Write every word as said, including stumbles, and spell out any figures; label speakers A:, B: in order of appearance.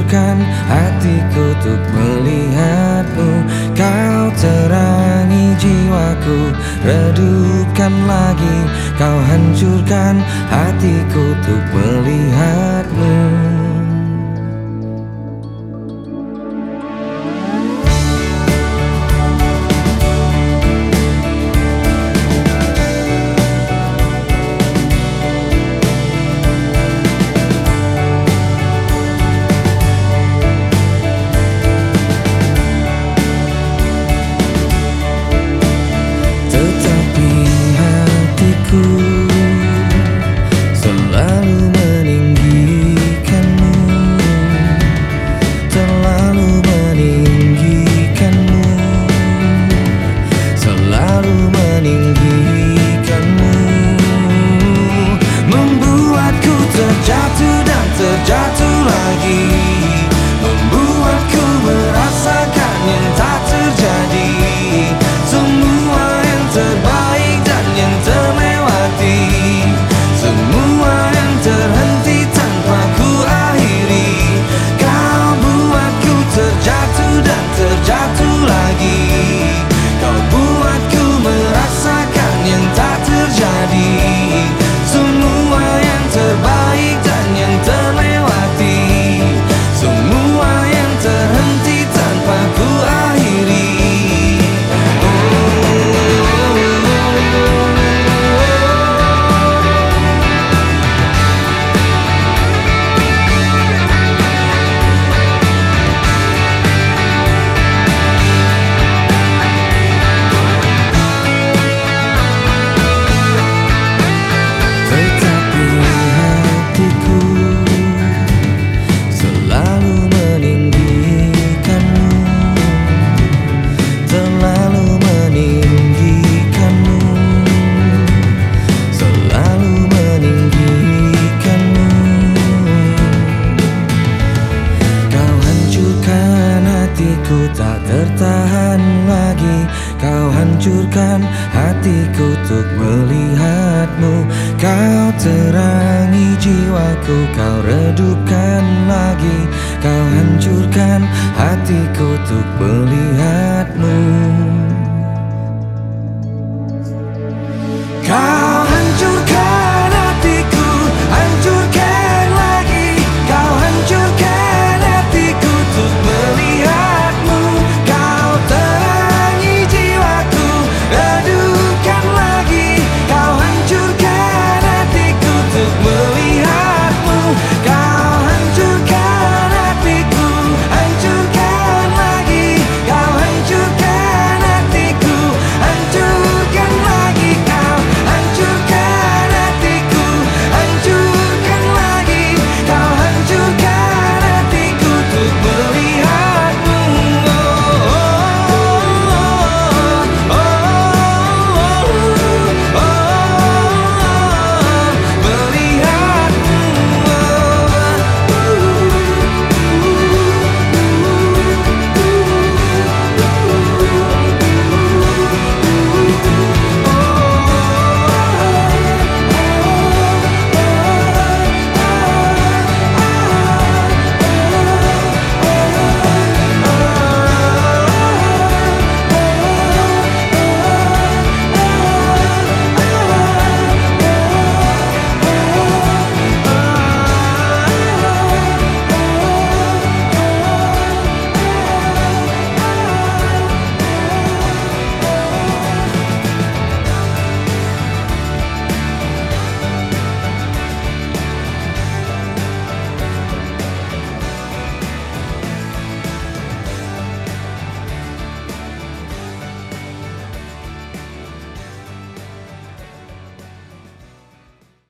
A: hancurkan hatiku untuk melihatmu. Kau terangi jiwaku, redupkan lagi. Kau hancurkan hatiku untuk melihatmu. Selalu meninggikanmu, selalu meninggikanmu, selalu meninggikanmu. Membuatku terjatuh dan terjatuh lagi, membuatku merasakan yang tak terjadi. Semua yang terbaik dan yang terlewati, semua yang terhenti tanpa ku akhiri. Kau buatku terjatuh dan terjatuh lagi, kau buatku merasakan yang tak terjadi. Semua yang terbaik dan yang terlewati, semua yang terhenti tanpa ku akhiri. Hatiku tak tertahan lagi, kau hancurkan hatiku untuk melihatmu. Kau terangi jiwaku, kau redupkan lagi. Kau hancurkan hatiku